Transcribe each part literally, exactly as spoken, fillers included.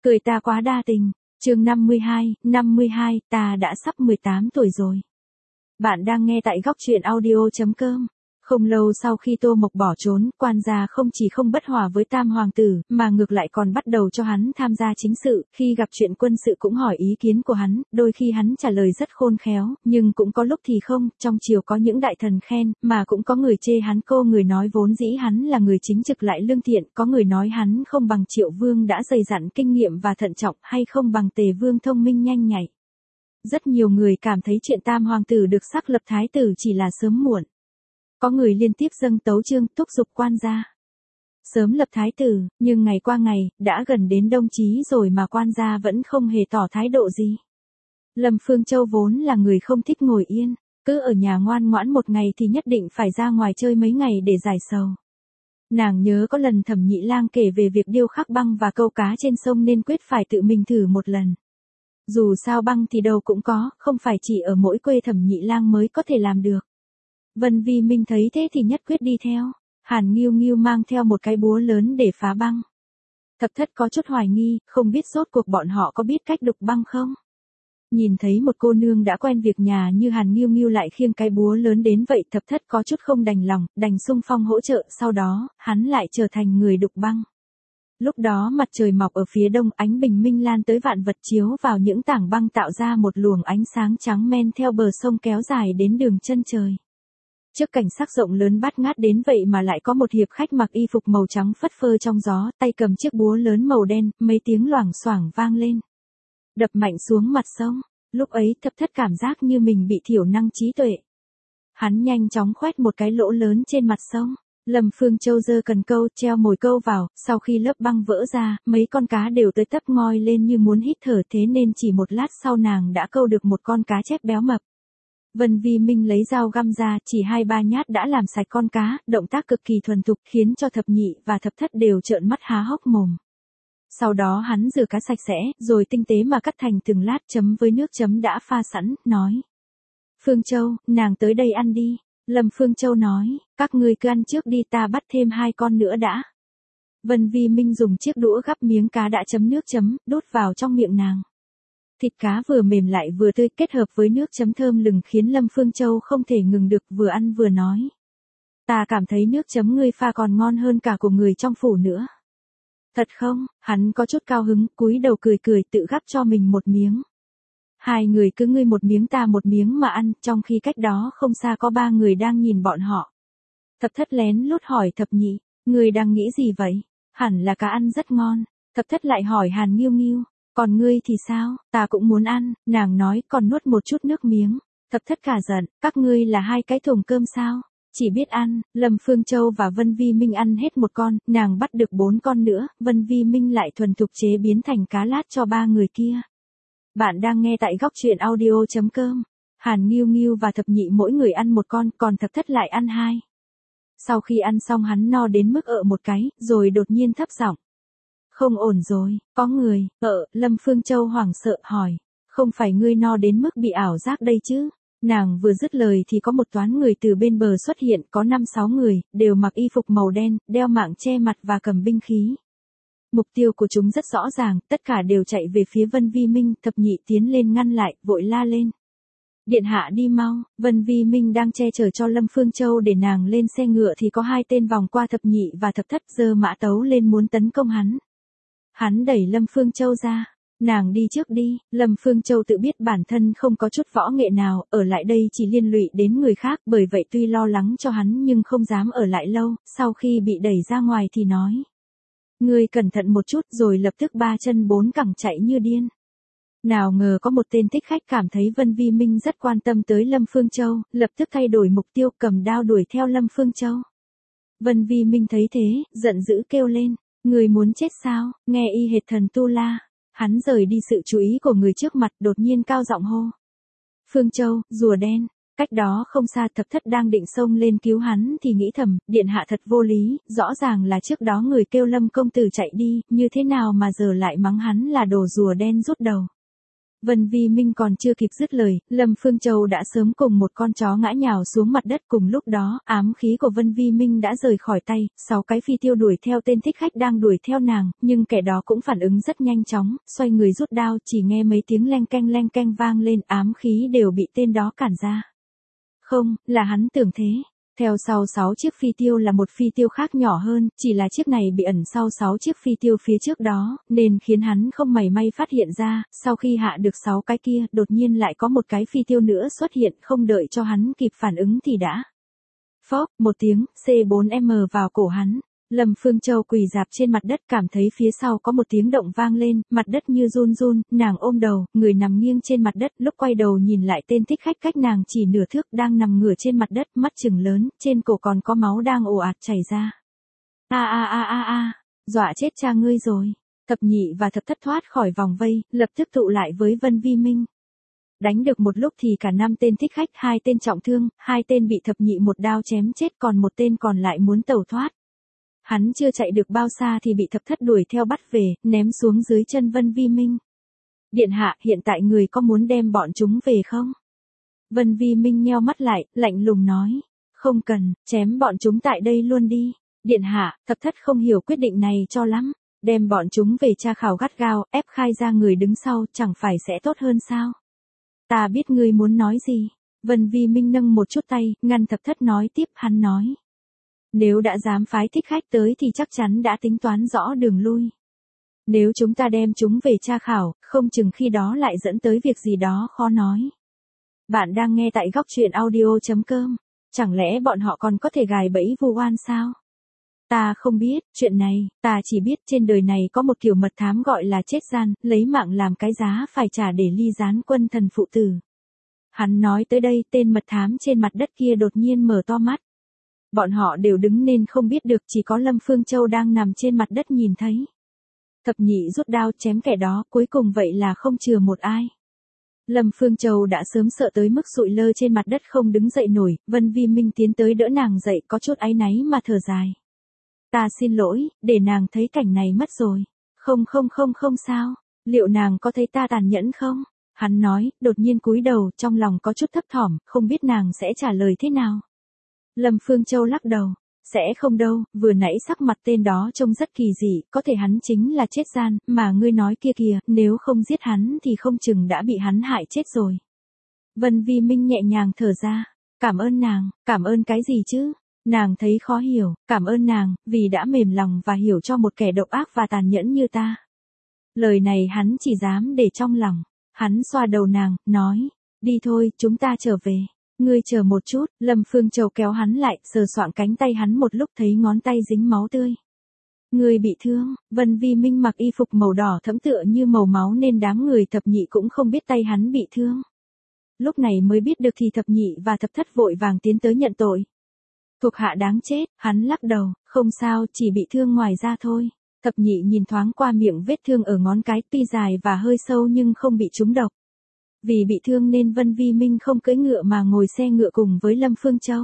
Cười ta quá đa tình. Chương năm mươi hai, năm mươi hai, ta đã sắp mười tám tuổi rồi. Bạn đang nghe tại góc truyện audio chấm com. Không lâu sau khi Tô Mộc bỏ trốn, quan gia không chỉ không bất hòa với Tam hoàng tử, mà ngược lại còn bắt đầu cho hắn tham gia chính sự, khi gặp chuyện quân sự cũng hỏi ý kiến của hắn, đôi khi hắn trả lời rất khôn khéo, nhưng cũng có lúc thì không, trong triều có những đại thần khen, mà cũng có người chê hắn, cô người nói vốn dĩ hắn là người chính trực lại lương thiện, có người nói hắn không bằng Triệu Vương đã dày dặn kinh nghiệm và thận trọng, hay không bằng Tề Vương thông minh nhanh nhạy. Rất nhiều người cảm thấy chuyện Tam hoàng tử được sắc lập thái tử chỉ là sớm muộn. Có người liên tiếp dâng tấu chương thúc giục quan gia sớm lập thái tử, nhưng ngày qua ngày, đã gần đến đông chí rồi mà quan gia vẫn không hề tỏ thái độ gì. Lâm Phương Châu vốn là người không thích ngồi yên, cứ ở nhà ngoan ngoãn một ngày thì nhất định phải ra ngoài chơi mấy ngày để giải sầu. Nàng nhớ có lần Thẩm Nhị Lang kể về việc điêu khắc băng và câu cá trên sông nên quyết phải tự mình thử một lần. Dù sao băng thì đâu cũng có, không phải chỉ ở mỗi quê Thẩm Nhị Lang mới có thể làm được. Vân Vi Minh thấy thế thì nhất quyết đi theo. Hàn Nghiêu Nghiêu mang theo một cái búa lớn để phá băng. Thập Thất có chút hoài nghi, không biết rốt cuộc bọn họ có biết cách đục băng không? Nhìn thấy một cô nương đã quen việc nhà như Hàn Nghiêu Nghiêu lại khiêng cái búa lớn đến vậy, Thập Thất có chút không đành lòng, đành xung phong hỗ trợ, sau đó, hắn lại trở thành người đục băng. Lúc đó mặt trời mọc ở phía đông, ánh bình minh lan tới vạn vật chiếu vào những tảng băng tạo ra một luồng ánh sáng trắng men theo bờ sông kéo dài đến đường chân trời. Trước cảnh sắc rộng lớn bát ngát đến vậy mà lại có một hiệp khách mặc y phục màu trắng phất phơ trong gió, tay cầm chiếc búa lớn màu đen, mấy tiếng loảng xoảng vang lên. Đập mạnh xuống mặt sông, lúc ấy Thập Thất cảm giác như mình bị thiểu năng trí tuệ. Hắn nhanh chóng khoét một cái lỗ lớn trên mặt sông. Lâm Phương Châu giơ cần câu, treo mồi câu vào, sau khi lớp băng vỡ ra, mấy con cá đều tới tấp ngoi lên như muốn hít thở, thế nên chỉ một lát sau nàng đã câu được một con cá chép béo mập. Vân Vi Minh lấy dao găm ra, chỉ hai ba nhát đã làm sạch con cá, động tác cực kỳ thuần thục khiến cho Thập Nhị và Thập Thất đều trợn mắt há hốc mồm. Sau đó hắn rửa cá sạch sẽ, rồi tinh tế mà cắt thành từng lát chấm với nước chấm đã pha sẵn, nói. Phương Châu, nàng tới đây ăn đi. Lâm Phương Châu nói, các ngươi cứ ăn trước đi, ta bắt thêm hai con nữa đã. Vân Vi Minh dùng chiếc đũa gắp miếng cá đã chấm nước chấm, đút vào trong miệng nàng. Thịt cá vừa mềm lại vừa tươi, kết hợp với nước chấm thơm lừng khiến Lâm Phương Châu không thể ngừng được, vừa ăn vừa nói. Ta cảm thấy nước chấm ngươi pha còn ngon hơn cả của người trong phủ nữa. Thật không? Hắn có chút cao hứng, cúi đầu cười cười tự gắp cho mình một miếng. Hai người cứ ngươi một miếng ta một miếng mà ăn, trong khi cách đó không xa có ba người đang nhìn bọn họ. Thập Thất lén lút hỏi Thập Nhị, ngươi đang nghĩ gì vậy? Hẳn là cá ăn rất ngon. Thập Thất lại hỏi Hàn Nghiêu Nghiêu, còn ngươi thì sao? Ta cũng muốn ăn, nàng nói, còn nuốt một chút nước miếng. Thập Thất cả giận, các ngươi là hai cái thùng cơm sao? Chỉ biết ăn. Lâm Phương Châu và Vân Vi Minh ăn hết một con, nàng bắt được bốn con nữa, Vân Vi Minh lại thuần thục chế biến thành cá lát cho ba người kia. Bạn đang nghe tại góc truyện audio chấm com. Hàn Nghiêu Nghiêu và Thập Nhị mỗi người ăn một con, còn Thập Thất lại ăn hai. Sau khi ăn xong hắn no đến mức ợ một cái, rồi đột nhiên thấp giọng. Không ổn rồi, có người, ợ, Lâm Phương Châu hoảng sợ hỏi. Không phải ngươi no đến mức bị ảo giác đây chứ? Nàng vừa dứt lời thì có một toán người từ bên bờ xuất hiện, có năm sáu người, đều mặc y phục màu đen, đeo mạng che mặt và cầm binh khí. Mục tiêu của chúng rất rõ ràng, tất cả đều chạy về phía Vân Vi Minh, Thập Nhị tiến lên ngăn lại, vội la lên. Điện hạ đi mau. Vân Vi Minh đang che chở cho Lâm Phương Châu để nàng lên xe ngựa thì có hai tên vòng qua Thập Nhị và Thập Thất giơ mã tấu lên muốn tấn công hắn. Hắn đẩy Lâm Phương Châu ra. Nàng đi trước đi. Lâm Phương Châu tự biết bản thân không có chút võ nghệ nào, ở lại đây chỉ liên lụy đến người khác, bởi vậy tuy lo lắng cho hắn nhưng không dám ở lại lâu, sau khi bị đẩy ra ngoài thì nói. Ngươi cẩn thận một chút, rồi lập tức ba chân bốn cẳng chạy như điên. Nào ngờ có một tên thích khách cảm thấy Vân Vi Minh rất quan tâm tới Lâm Phương Châu, lập tức thay đổi mục tiêu, cầm đao đuổi theo Lâm Phương Châu. Vân Vi Minh thấy thế, giận dữ kêu lên, người muốn chết sao? Nghe y hệt thần tu la. Hắn rời đi sự chú ý của người trước mặt, đột nhiên cao giọng hô. Phương Châu, rùa đen. Cách đó không xa Thập Thất đang định xông lên cứu hắn thì nghĩ thầm, điện hạ thật vô lý, rõ ràng là trước đó người kêu Lâm công tử chạy đi, như thế nào mà giờ lại mắng hắn là đồ rùa đen rút đầu. Vân Vi Minh còn chưa kịp dứt lời, Lâm Phương Châu đã sớm cùng một con chó ngã nhào xuống mặt đất. Cùng lúc đó, ám khí của Vân Vi Minh đã rời khỏi tay, sáu cái phi tiêu đuổi theo tên thích khách đang đuổi theo nàng, nhưng kẻ đó cũng phản ứng rất nhanh chóng, xoay người rút đao, chỉ nghe mấy tiếng leng keng leng keng vang lên, ám khí đều bị tên đó cản ra. Không, là hắn tưởng thế. Theo sau sáu chiếc phi tiêu là một phi tiêu khác nhỏ hơn, chỉ là chiếc này bị ẩn sau sáu chiếc phi tiêu phía trước đó, nên khiến hắn không mảy may phát hiện ra. Sau khi hạ được sáu cái kia, đột nhiên lại có một cái phi tiêu nữa xuất hiện, không đợi cho hắn kịp phản ứng thì đã. Phốc, một tiếng, C bốn M vào cổ hắn. Lâm Phương Châu quỳ rạp trên mặt đất, cảm thấy phía sau có một tiếng động vang lên, mặt đất như run run, nàng ôm đầu, người nằm nghiêng trên mặt đất, lúc quay đầu nhìn lại tên thích khách cách nàng chỉ nửa thước đang nằm ngửa trên mặt đất, mắt trừng lớn, trên cổ còn có máu đang ồ ạt chảy ra. A a a a a, dọa chết cha ngươi rồi. Thập nhị và thập thất thoát khỏi vòng vây, lập tức tụ lại với Vân Vi Minh. Đánh được một lúc thì cả năm tên thích khách, hai tên trọng thương, hai tên bị thập nhị một đao chém chết, còn một tên còn lại muốn tẩu thoát. Hắn chưa chạy được bao xa thì bị thập thất đuổi theo bắt về, ném xuống dưới chân Vân Vi Minh. Điện hạ, hiện tại người có muốn đem bọn chúng về không? Vân Vi Minh nheo mắt lại, lạnh lùng nói. Không cần, chém bọn chúng tại đây luôn đi. Điện hạ, thập thất không hiểu quyết định này cho lắm. Đem bọn chúng về tra khảo gắt gao, ép khai ra người đứng sau, chẳng phải sẽ tốt hơn sao? Ta biết ngươi muốn nói gì. Vân Vi Minh nâng một chút tay, ngăn thập thất nói tiếp, hắn nói. Nếu đã dám phái thích khách tới thì chắc chắn đã tính toán rõ đường lui. Nếu chúng ta đem chúng về tra khảo, không chừng khi đó lại dẫn tới việc gì đó khó nói. Bạn đang nghe tại góc truyện audio.com. Chẳng lẽ bọn họ còn có thể gài bẫy vu oan sao? Ta không biết, chuyện này, ta chỉ biết trên đời này có một kiểu mật thám gọi là chết gian, lấy mạng làm cái giá phải trả để ly gián quân thần phụ tử. Hắn nói tới đây, tên mật thám trên mặt đất kia đột nhiên mở to mắt. Bọn họ đều đứng nên không biết được, chỉ có Lâm Phương Châu đang nằm trên mặt đất nhìn thấy. Thập nhị rút đao chém kẻ đó, cuối cùng vậy là không chừa một ai. Lâm Phương Châu đã sớm sợ tới mức sụi lơ trên mặt đất không đứng dậy nổi, Vân Vi Minh tiến tới đỡ nàng dậy, có chút áy náy mà thở dài. Ta xin lỗi, để nàng thấy cảnh này mất rồi. Không không không không sao, liệu nàng có thấy ta tàn nhẫn không? Hắn nói, đột nhiên cúi đầu, trong lòng có chút thấp thỏm, không biết nàng sẽ trả lời thế nào. Lâm Phương Châu lắc đầu, sẽ không đâu, vừa nãy sắc mặt tên đó trông rất kỳ dị, có thể hắn chính là chết gian, mà ngươi nói kia kìa, nếu không giết hắn thì không chừng đã bị hắn hại chết rồi. Vân Vi Minh nhẹ nhàng thở ra, cảm ơn nàng, cảm ơn cái gì chứ? Nàng thấy khó hiểu, cảm ơn nàng, vì đã mềm lòng và hiểu cho một kẻ độc ác và tàn nhẫn như ta. Lời này hắn chỉ dám để trong lòng, hắn xoa đầu nàng, nói, đi thôi, chúng ta trở về. Ngươi chờ một chút, Lâm Phương Châu kéo hắn lại, sờ soạng cánh tay hắn một lúc thấy ngón tay dính máu tươi. Ngươi bị thương, Vân Vi Minh mặc y phục màu đỏ thẫm tựa như màu máu nên đám người thập nhị cũng không biết tay hắn bị thương. Lúc này mới biết được thì thập nhị và thập thất vội vàng tiến tới nhận tội. Thuộc hạ đáng chết, hắn lắc đầu, không sao, chỉ bị thương ngoài da thôi. Thập nhị nhìn thoáng qua miệng vết thương ở ngón cái, tuy dài và hơi sâu nhưng không bị trúng độc. Vì bị thương nên Vân Vi Minh không cưỡi ngựa mà ngồi xe ngựa cùng với Lâm Phương Châu.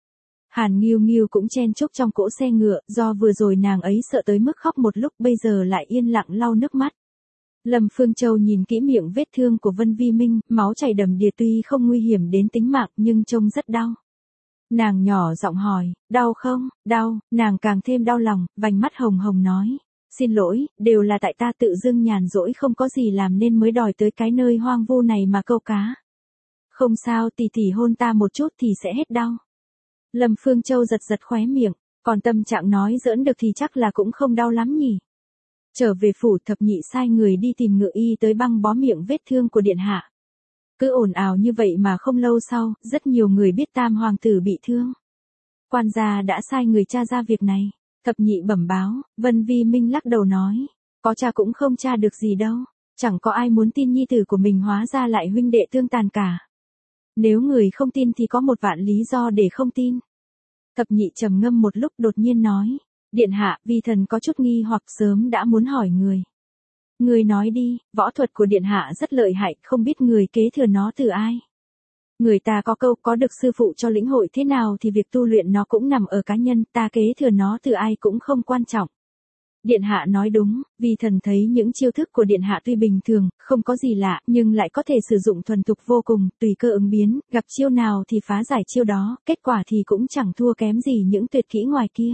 Hàn Nghiêu Nghiêu cũng chen chúc trong cỗ xe ngựa, do vừa rồi nàng ấy sợ tới mức khóc một lúc, bây giờ lại yên lặng lau nước mắt. Lâm Phương Châu nhìn kỹ miệng vết thương của Vân Vi Minh, máu chảy đầm đìa, tuy không nguy hiểm đến tính mạng nhưng trông rất đau. Nàng nhỏ giọng hỏi, đau không? Đau, nàng càng thêm đau lòng, vành mắt hồng hồng nói. Xin lỗi, đều là tại ta tự dưng nhàn rỗi không có gì làm nên mới đòi tới cái nơi hoang vu này mà câu cá. Không sao, tỷ tỷ hôn ta một chút thì sẽ hết đau. Lâm Phương Châu giật giật khóe miệng, còn tâm trạng nói giỡn được thì chắc là cũng không đau lắm nhỉ. Trở về phủ, thập nhị sai người đi tìm ngựa y tới băng bó miệng vết thương của điện hạ. Cứ ồn ào như vậy mà không lâu sau, rất nhiều người biết tam hoàng tử bị thương. Quan gia đã sai người tra ra việc này. Thập nhị bẩm báo, Vân Vi Minh lắc đầu nói, có tra cũng không tra được gì đâu, chẳng có ai muốn tin nhi tử của mình hóa ra lại huynh đệ thương tàn cả. Nếu người không tin thì có một vạn lý do để không tin. Thập nhị trầm ngâm một lúc đột nhiên nói, điện hạ, vi thần có chút nghi hoặc sớm đã muốn hỏi người. Người nói đi, võ thuật của điện hạ rất lợi hại, không biết người kế thừa nó từ ai. Người ta có câu có được sư phụ cho lĩnh hội thế nào thì việc tu luyện nó cũng nằm ở cá nhân, ta kế thừa nó từ ai cũng không quan trọng. Điện hạ nói đúng, vì thần thấy những chiêu thức của điện hạ tuy bình thường, không có gì lạ, nhưng lại có thể sử dụng thuần thục vô cùng, tùy cơ ứng biến, gặp chiêu nào thì phá giải chiêu đó, kết quả thì cũng chẳng thua kém gì những tuyệt kỹ ngoài kia.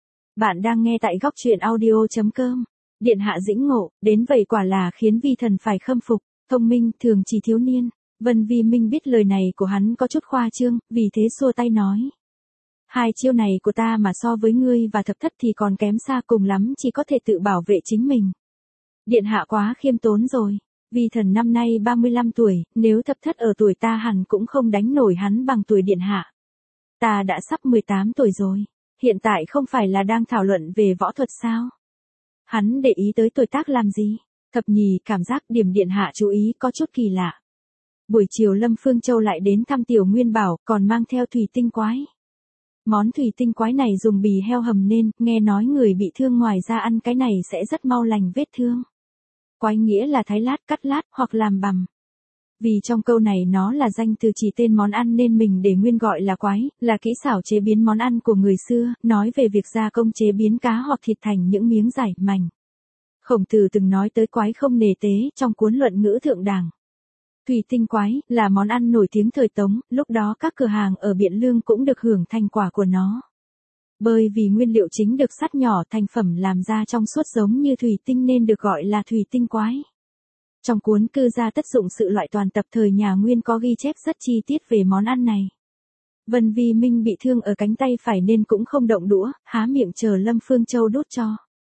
Bạn đang nghe tại góc truyện audio chấm com. Điện hạ dĩnh ngộ, đến vậy quả là khiến vi thần phải khâm phục, thông minh thường chỉ thiếu niên. Vân Vi Minh biết lời này của hắn có chút khoa trương, vì thế xua tay nói. Hai chiêu này của ta mà so với ngươi và thập thất thì còn kém xa, cùng lắm chỉ có thể tự bảo vệ chính mình. Điện hạ quá khiêm tốn rồi, vi thần năm nay ba mươi lăm tuổi, nếu thập thất ở tuổi ta hẳn cũng không đánh nổi hắn bằng tuổi điện hạ. Ta đã sắp mười tám tuổi rồi, hiện tại không phải là đang thảo luận về võ thuật sao? Hắn để ý tới tuổi tác làm gì? Thập nhì cảm giác điểm điện hạ chú ý có chút kỳ lạ. Buổi chiều Lâm Phương Châu lại đến thăm Tiểu Nguyên Bảo, còn mang theo thủy tinh quái. Món thủy tinh quái này dùng bì heo hầm nên, nghe nói người bị thương ngoài ra ăn cái này sẽ rất mau lành vết thương. Quái nghĩa là thái lát, cắt lát, hoặc làm bằm. Vì trong câu này nó là danh từ chỉ tên món ăn nên mình để nguyên gọi là quái, là kỹ xảo chế biến món ăn của người xưa, nói về việc gia công chế biến cá hoặc thịt thành những miếng dải, mảnh. Khổng Tử từng nói tới quái không nề tế trong cuốn Luận Ngữ Thượng Đảng. Thủy tinh quái là món ăn nổi tiếng thời Tống, lúc đó các cửa hàng ở Biện Lương cũng được hưởng thành quả của nó. Bởi vì nguyên liệu chính được sắt nhỏ, thành phẩm làm ra trong suốt giống như thủy tinh nên được gọi là thủy tinh quái. Trong cuốn Cư gia tất dụng sự loại toàn tập thời nhà Nguyên có ghi chép rất chi tiết về món ăn này. Vân Vi Minh bị thương ở cánh tay phải nên cũng không động đũa, há miệng chờ Lâm Phương Châu đút cho.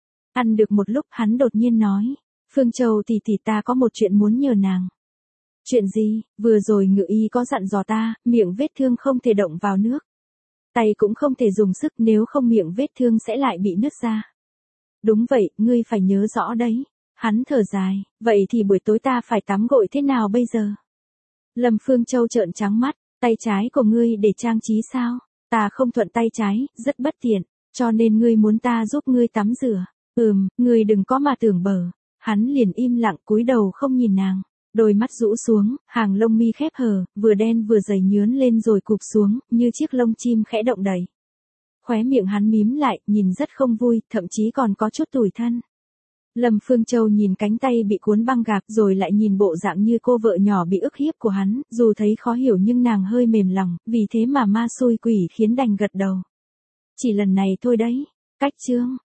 Ăn được một lúc hắn đột nhiên nói, Phương Châu tỷ tỷ ta có một chuyện muốn nhờ nàng. Chuyện gì? Vừa rồi Ngự y có dặn dò ta, miệng vết thương không thể động vào nước. Tay cũng không thể dùng sức, nếu không miệng vết thương sẽ lại bị nứt ra. Đúng vậy, ngươi phải nhớ rõ đấy. Hắn thở dài, vậy thì buổi tối ta phải tắm gội thế nào bây giờ? Lâm Phương Châu trợn trắng mắt, tay trái của ngươi để trang trí sao? Ta không thuận tay trái, rất bất tiện, cho nên ngươi muốn ta giúp ngươi tắm rửa. Ừm, ngươi đừng có mà tưởng bở. Hắn liền im lặng cúi đầu không nhìn nàng. Đôi mắt rũ xuống, hàng lông mi khép hờ, vừa đen vừa dày nhướn lên rồi cụp xuống, như chiếc lông chim khẽ động đẩy. Khóe miệng hắn mím lại, nhìn rất không vui, thậm chí còn có chút tủi thân. Lâm Phương Châu nhìn cánh tay bị cuốn băng gạc rồi lại nhìn bộ dạng như cô vợ nhỏ bị ức hiếp của hắn, dù thấy khó hiểu nhưng nàng hơi mềm lòng, vì thế mà ma xui quỷ khiến đành gật đầu. Chỉ lần này thôi đấy, cách chương.